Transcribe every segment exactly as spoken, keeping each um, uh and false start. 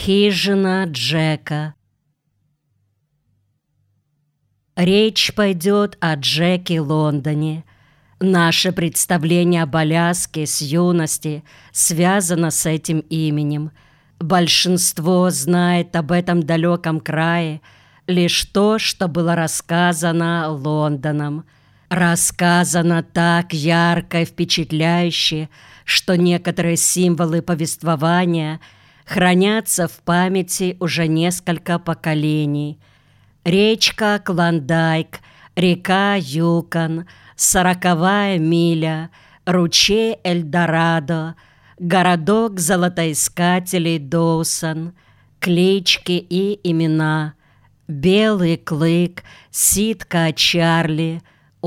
Хижина Джека. Речь пойдет о Джеке Лондоне. Наше представление об Аляске с юности связано с этим именем. Большинство знает об этом далеком крае лишь то, что было рассказано Лондоном. Рассказано так ярко и впечатляюще, что некоторые символы повествования хранятся в памяти уже несколько поколений. Речка Клондайк, река Юкон, сороковая миля, ручей Эльдорадо, городок золотоискателей Доусон, клички и имена, Белый клык, ситка Чарли,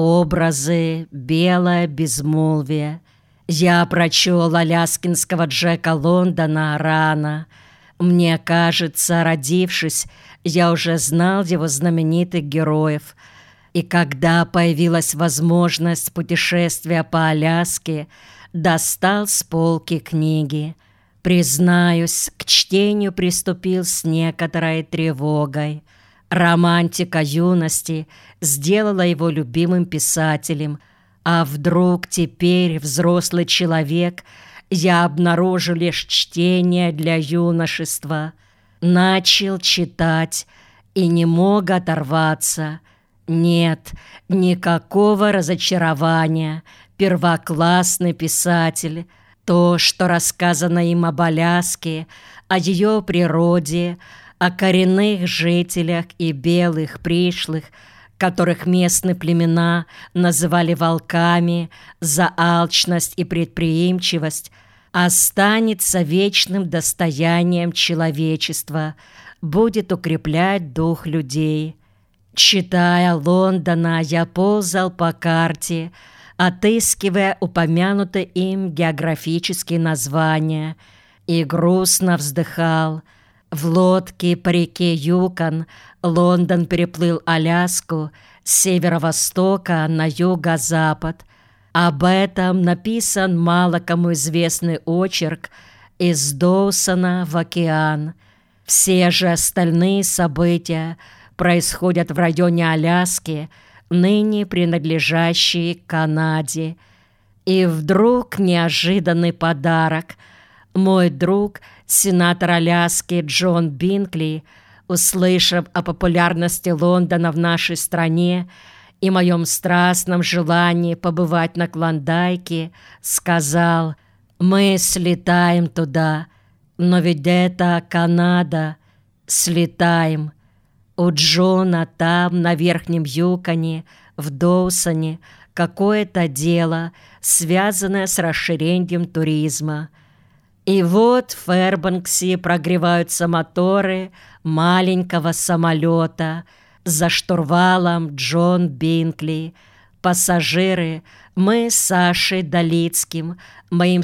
образы, белое безмолвие. Я прочел аляскинского Джека Лондона рано. Мне кажется, родившись, я уже знал его знаменитых героев. И когда появилась возможность путешествия по Аляске, достал с полки книги. Признаюсь, к чтению приступил с некоторой тревогой. Романтика юности сделала его любимым писателем, а вдруг теперь, взрослый человек, я обнаружу лишь чтение для юношества. Начал читать и не мог оторваться. Нет, никакого разочарования. Первоклассный писатель. То, что рассказано им об Аляске, о ее природе, о коренных жителях и белых пришлых, которых местные племена называли волками за алчность и предприимчивость, останется вечным достоянием человечества, будет укреплять дух людей. Читая Лондона, я ползал по карте, отыскивая упомянутые им географические названия, и грустно вздыхал. В лодке по реке Юкон Лондон переплыл Аляску с северо-востока на юго-запад. Об этом написан мало кому известный очерк «Из Доусона в океан». Все же остальные события происходят в районе Аляски, ныне принадлежащей Канаде. И вдруг неожиданный подарок. Мой друг, сенатор Аляски Джон Бинкли, услышав о популярности Лондона в нашей стране и моем страстном желании побывать на Клондайке, сказал: «Мы слетаем туда, но ведь это Канада, слетаем». У Джона там, на Верхнем Юконе, в Доусоне, какое-то дело, связанное с расширением туризма. И вот в Фэрбанксе прогреваются моторы маленького самолета. За штурвалом Джон Бинкли. Пассажиры — мы с Сашей Долицким, моим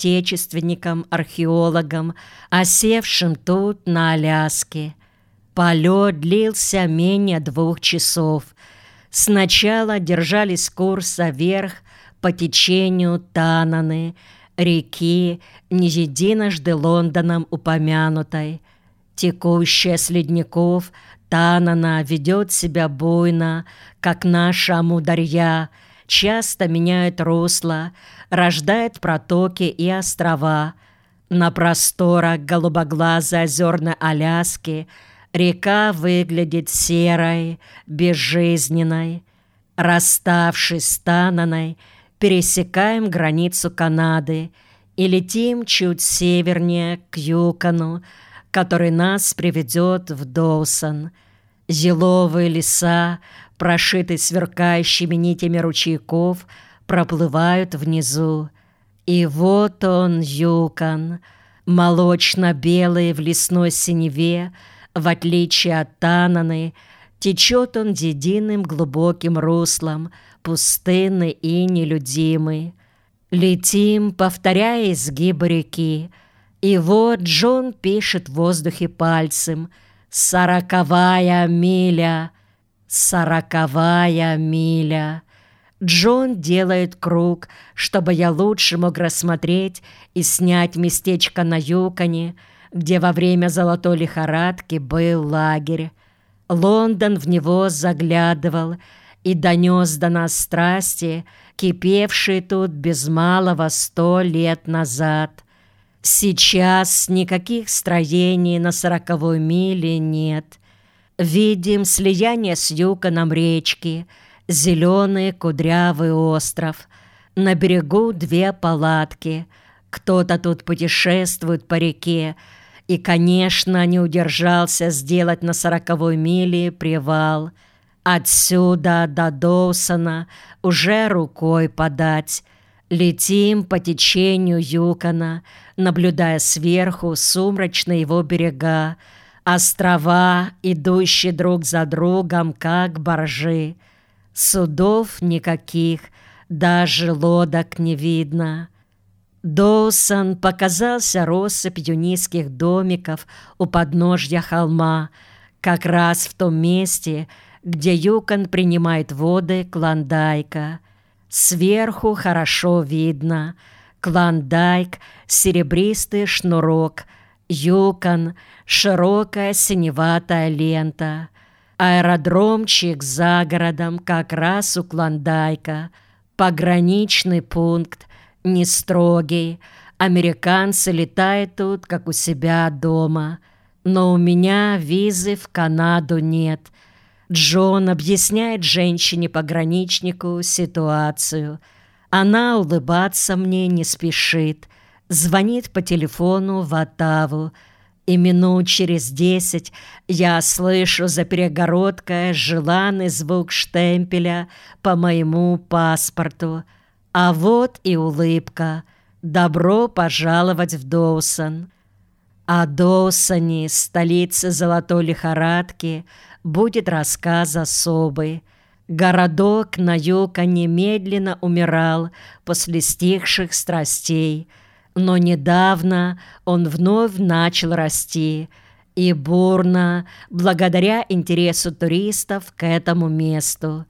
соотечественником-археологом, осевшим тут, на Аляске. Полет длился менее двух часов. Сначала держались курса вверх по течению Тананы, реки, не единожды Лондоном упомянутой. Текущая с ледников, Танана ведет себя буйно, как наша Амударья, часто меняет русло, рождает протоки и острова. На просторах голубоглазой озерной Аляски река выглядит серой, безжизненной. Расставшись с Тананой, пересекаем границу Канады и летим чуть севернее к Юкону, который нас приведет в Доусон. Еловые леса, прошитые сверкающими нитями ручейков, проплывают внизу. И вот он, Юкон, молочно-белый в лесной синеве, в отличие от Тананы, течет он единым глубоким руслом, пустынный и нелюдимый. Летим, повторяя изгибы реки, и вот Джон пишет в воздухе пальцем: «Сороковая миля! Сороковая миля!» Джон делает круг, чтобы я лучше мог рассмотреть и снять местечко на Юконе, где во время золотой лихорадки был лагерь. Лондон в него заглядывал и донес до нас страсти, кипевшие тут без малого сто лет назад. Сейчас никаких строений на сороковой миле нет. Видим слияние с Юконом речки, зеленый кудрявый остров. На берегу две палатки. Кто-то тут путешествует по реке и, конечно, не удержался сделать на сороковой миле привал. Отсюда до Доусона уже рукой подать. Летим по течению Юкона, наблюдая сверху сумрачные его берега, острова, идущие друг за другом, как баржи. Судов никаких, даже лодок не видно. Доусон показался россыпью низких домиков у подножья холма, как раз в том месте, где Юкон принимает воды Клондайка. Сверху хорошо видно Клондайк, серебристый шнурок, Юкон, широкая синеватая лента. Аэродромчик за городом как раз у Клондайка. Пограничный пункт, не строгий. Американцы летают тут, как у себя дома. Но у меня визы в Канаду нет. Джон объясняет женщине-пограничнику ситуацию. Она улыбаться мне не спешит. Звонит по телефону в Оттаву. И минут через десять я слышу за перегородкой желанный звук штемпеля по моему паспорту. А вот и улыбка. Добро пожаловать в Доусон. О Доусоне, столице золотой лихорадки, будет рассказ особый. Городок на Юконе медленно умирал после стихших страстей, но недавно он вновь начал расти, и бурно, благодаря интересу туристов к этому месту.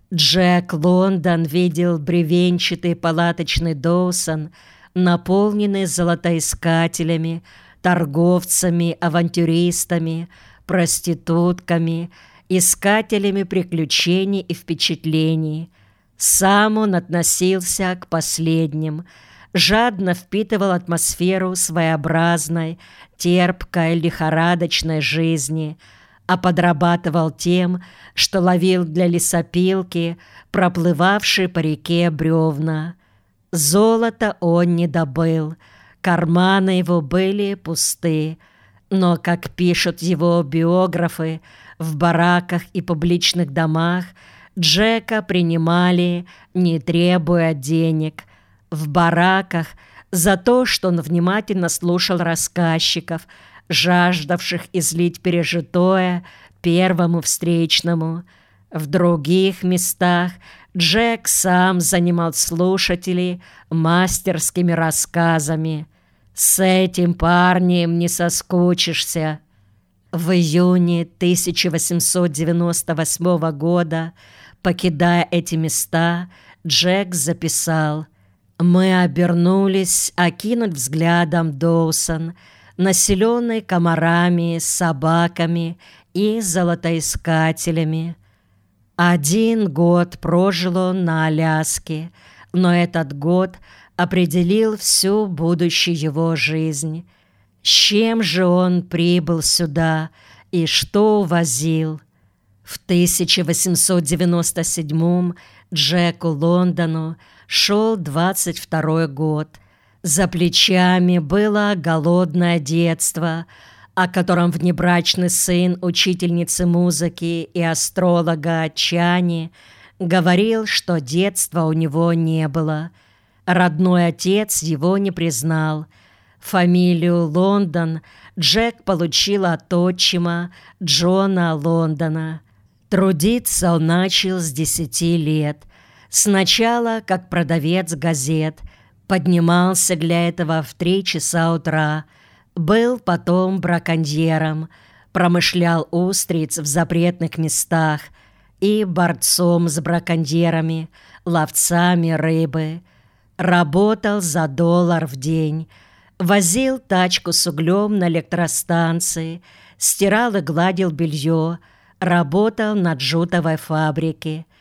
Джек Лондон видел бревенчатый палаточный Доусон, наполненный золотоискателями, торговцами, авантюристами, проститутками, искателями приключений и впечатлений. Сам он относился к последним, жадно впитывал атмосферу своеобразной, терпкой, лихорадочной жизни, а подрабатывал тем, что ловил для лесопилки проплывавшие по реке бревна. Золото он не добыл, карманы его были пусты, но, как пишут его биографы, в бараках и публичных домах Джека принимали, не требуя денег. В бараках за то, что он внимательно слушал рассказчиков, жаждавших излить пережитое первому встречному. В других местах Джек сам занимал слушателей мастерскими рассказами. С этим парнем не соскучишься. В июне тысяча восемьсот девяносто восьмого года, покидая эти места, Джек записал: «Мы обернулись окинуть взглядом Доусон, населенный комарами, собаками и золотоискателями. Один год прожил он на Аляске, но этот год определил всю будущую его жизнь. С чем же он прибыл сюда и что увозил? В тысяча восемьсот девяносто седьмом Джеку Лондону шел двадцать второй год. За плечами было голодное детство, о котором внебрачный сын учительницы музыки и астролога Чани говорил, что детства у него не было. Родной отец его не признал. Фамилию Лондон Джек получил от отчима Джона Лондона. Трудиться он начал с десяти лет. Сначала как продавец газет. Поднимался для этого в три часа утра. Был потом браконьером. Промышлял устриц в запретных местах и борцом с браконьерами, ловцами рыбы. Работал за доллар в день. Возил тачку с углем на электростанции, стирал и гладил белье, работал на джутовой фабрике.